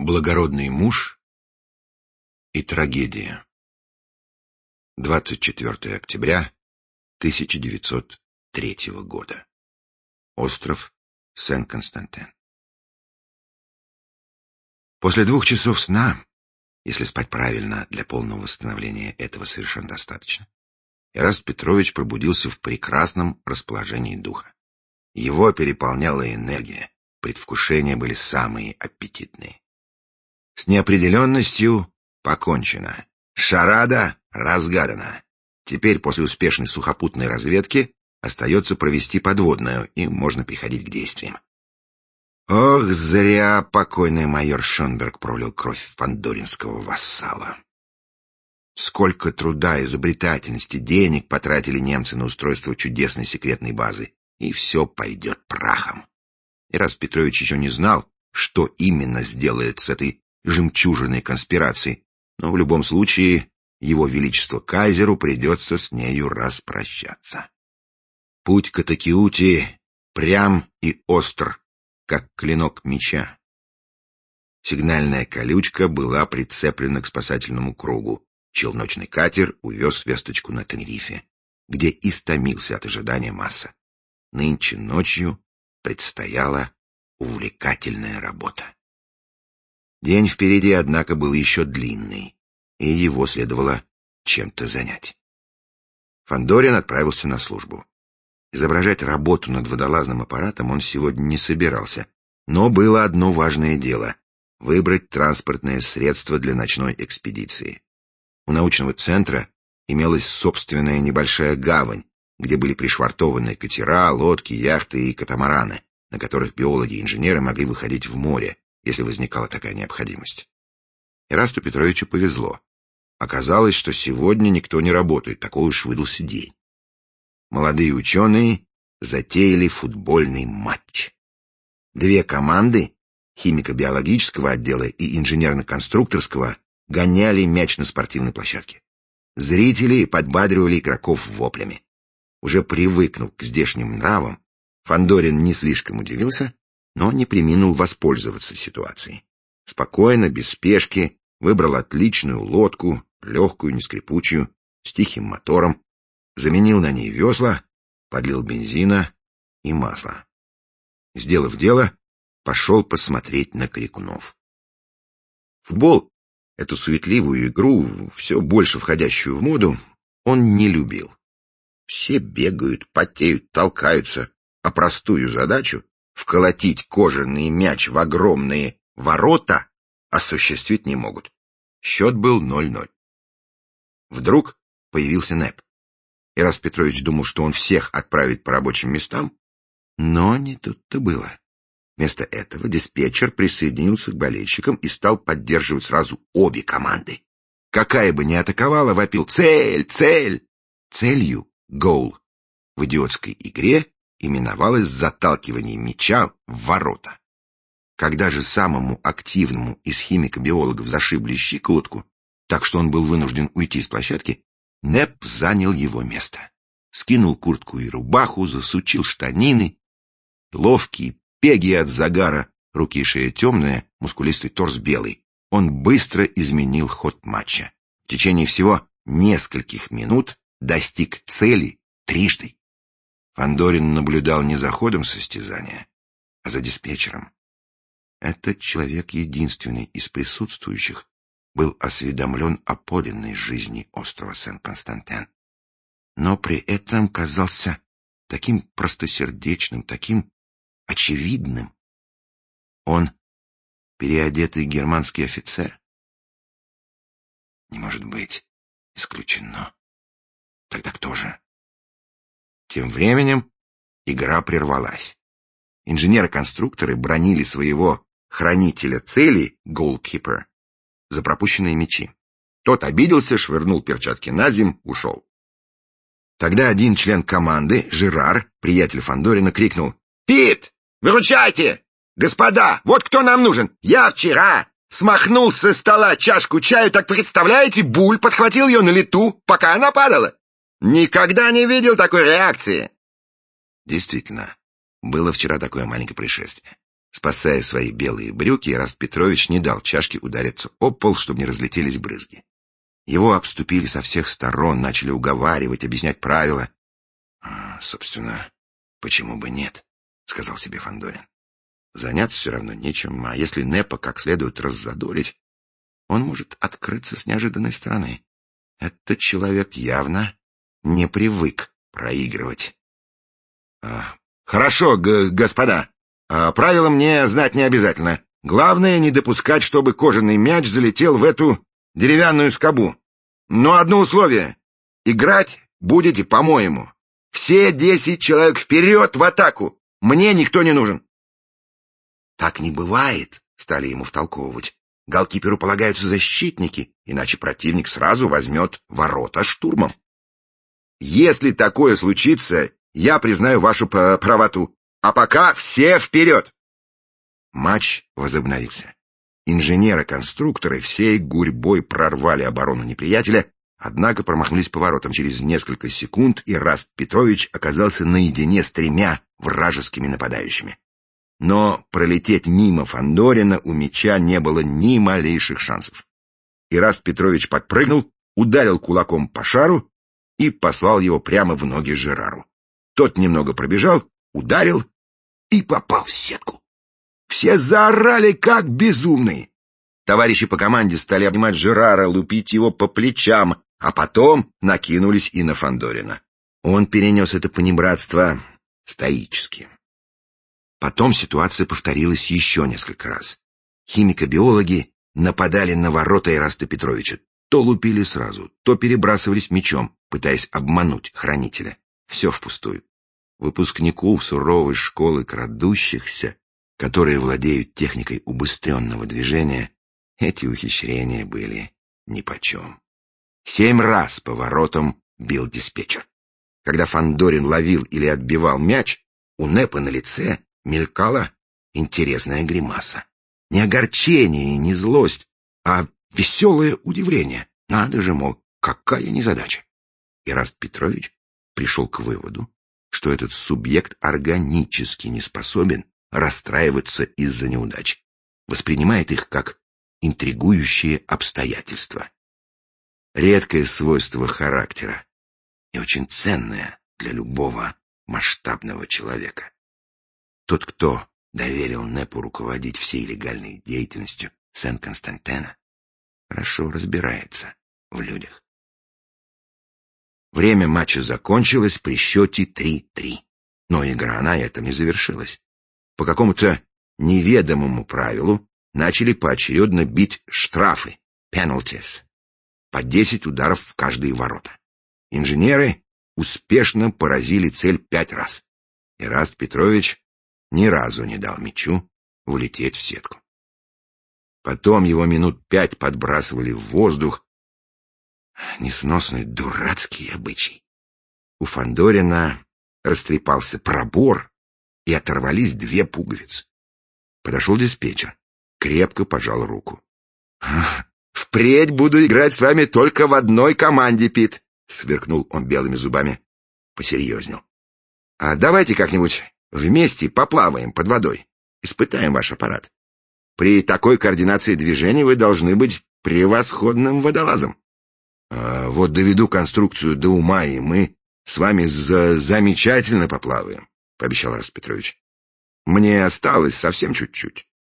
Благородный муж и трагедия. 24 октября 1903 года. Остров Сен-Константин. После 2 часов сна, если спать правильно, для полного восстановления этого совершенно достаточно, Эраст Петрович пробудился в прекрасном расположении духа. Его переполняла энергия, предвкушения были самые аппетитные. С неопределенностью покончено. Шарада разгадана. Теперь, после успешной сухопутной разведки, остается провести подводную, и можно переходить к действиям. Ох, зря покойный майор Шонберг пролил кровь фандоринского вассала. Сколько труда, изобретательности, денег потратили немцы на устройство чудесной секретной базы, и все пойдет прахом. Эраст Петрович еще не знал, что именно сделает с этой жемчужиной конспирации, но в любом случае его величеству кайзеру придется с нею распрощаться. Путь к Атакиути прям и остр, как клинок меча. Сигнальная колючка была прицеплена к спасательному кругу. Челночный катер увез весточку на Тенерифе, где истомился от ожидания Масса. Нынче ночью предстояла увлекательная работа. День впереди, однако, был еще длинный, и его следовало чем-то занять. Фандорин отправился на службу. Изображать работу над водолазным аппаратом он сегодня не собирался, но было одно важное дело — выбрать транспортное средство для ночной экспедиции. У научного центра имелась собственная небольшая гавань, где были пришвартованы катера, лодки, яхты и катамараны, на которых биологи и инженеры могли выходить в море, если возникала такая необходимость. Эрасту Петровичу повезло. Оказалось, что сегодня никто не работает, такой уж выдался день. Молодые ученые затеяли футбольный матч. 2 команды, химико-биологического отдела и инженерно-конструкторского, гоняли мяч на спортивной площадке. Зрители подбадривали игроков воплями. Уже привыкнув к здешним нравам, Фандорин не слишком удивился, но не преминул воспользоваться ситуацией. Спокойно, без спешки, выбрал отличную лодку, легкую, нескрипучую, с тихим мотором, заменил на ней весла, подлил бензина и масла. Сделав дело, пошел посмотреть на крикунов. Футбол, эту суетливую игру, все больше входящую в моду, он не любил. Все бегают, потеют, толкаются, а простую задачу — вколотить кожаный мяч в огромные ворота — осуществить не могут. Счет был 0-0. Вдруг появился Нэп. Эраст Петрович думал, что он всех отправит по рабочим местам, но не тут-то было. Вместо этого диспетчер присоединился к болельщикам и стал поддерживать сразу обе команды. Какая бы ни атаковала, вопил «Цель! Цель!». Целью «Гоул» в идиотской игре именовалось заталкивание мяча в ворота. Когда же самому активному из химико-биологов зашибли щиколотку, так что он был вынужден уйти с площадки, Нэп занял его место. Скинул куртку и рубаху, засучил штанины. Ловкий, пегий от загара, руки и шея темные, мускулистый торс белый. Он быстро изменил ход матча. В течение всего нескольких минут достиг цели трижды. Фандорин наблюдал не за ходом состязания, а за диспетчером. Этот человек, единственный из присутствующих, был осведомлен о подлинной жизни острова Сен-Константин, но при этом казался таким простосердечным, таким очевидным. Он переодетый германский офицер? Не может быть. Исключено. Тогда кто же? Тем временем игра прервалась. Инженеры-конструкторы бранили своего хранителя цели, голкипера, за пропущенные мячи. Тот обиделся, швырнул перчатки на земь, ушел. Тогда один член команды, Жерар, приятель Фандорина, крикнул: «Пит, выручайте! Господа, вот кто нам нужен! Я вчера смахнул со стола чашку чаю, так представляете, Буль подхватил ее на лету, пока она падала. Никогда не видел такой реакции!» Действительно, было вчера такое маленькое происшествие. Спасая свои белые брюки, Ираст Петрович не дал чашке удариться об пол, чтобы не разлетелись брызги. Его обступили со всех сторон, начали уговаривать, объяснять правила. Собственно, почему бы нет, сказал себе Фандорин. Заняться все равно нечем, а если Непа как следует раззадорить, он может открыться с неожиданной стороны. Этот человек явно не привык проигрывать. Хорошо, господа. Правила мне знать не обязательно. Главное, не допускать, чтобы кожаный мяч залетел в эту деревянную скобу. Но одно условие. Играть будете по-моему. Все 10 человек вперед в атаку. Мне никто не нужен. Так не бывает, стали ему втолковывать. Голкиперу полагаются защитники, иначе противник сразу возьмет ворота штурмом. Если такое случится, я признаю вашу правоту. А пока все вперед! Матч возобновился. Инженеры-конструкторы всей гурьбой прорвали оборону неприятеля, однако промахнулись поворотом. Через несколько секунд Ираст Петрович оказался наедине с 3 вражескими нападающими. Но пролететь мимо Фандорина у мяча не было ни малейших шансов. Ираст Петрович подпрыгнул, ударил кулаком по шару и послал его прямо в ноги Жерару. Тот немного пробежал, ударил и попал в сетку. Все заорали, как безумные. Товарищи по команде стали обнимать Жерара, лупить его по плечам, а потом накинулись и на Фандорина. Он перенес это понебратство стоически. Потом ситуация повторилась еще несколько раз. Химико-биологи нападали на ворота Ираста Петровича. То лупили сразу, то перебрасывались мячом, пытаясь обмануть хранителя. Все впустую. Выпускнику суровой школы крадущихся, которые владеют техникой убыстренного движения, эти ухищрения были нипочем. 7 раз по воротам бил диспетчер. Когда Фандорин ловил или отбивал мяч, у Непа на лице мелькала интересная гримаса. Не огорчение и не злость, а веселое удивление. Надо же, мол, какая незадача. Ираст Петрович пришел к выводу, что этот субъект органически не способен расстраиваться из-за неудач, воспринимает их как интригующие обстоятельства. Редкое свойство характера и очень ценное для любого масштабного человека. Тот, кто доверил Непу руководить всей легальной деятельностью Сен-Константена, хорошо разбирается в людях. Время матча закончилось при счете 3-3, но игра на этом не завершилась. По какому-то неведомому правилу начали поочередно бить штрафы, penalties, по 10 ударов в каждые ворота. Инженеры успешно поразили цель 5 раз. Ираст Петрович ни разу не дал мячу влететь в сетку. Потом его минут 5 подбрасывали в воздух. Несносный дурацкий обычай. У Фандорина растрепался пробор, и оторвались 2 пуговицы. Подошел диспетчер, крепко пожал руку. «Впредь буду играть с вами только в одной команде, Пит», — сверкнул он белыми зубами. Посерьезнел. «А давайте как-нибудь вместе поплаваем под водой, испытаем ваш аппарат. При такой координации движений вы должны быть превосходным водолазом. Вот доведу конструкцию до ума, и мы с вами замечательно поплаваем», — пообещал Ираст Петрович. «Мне осталось совсем чуть-чуть».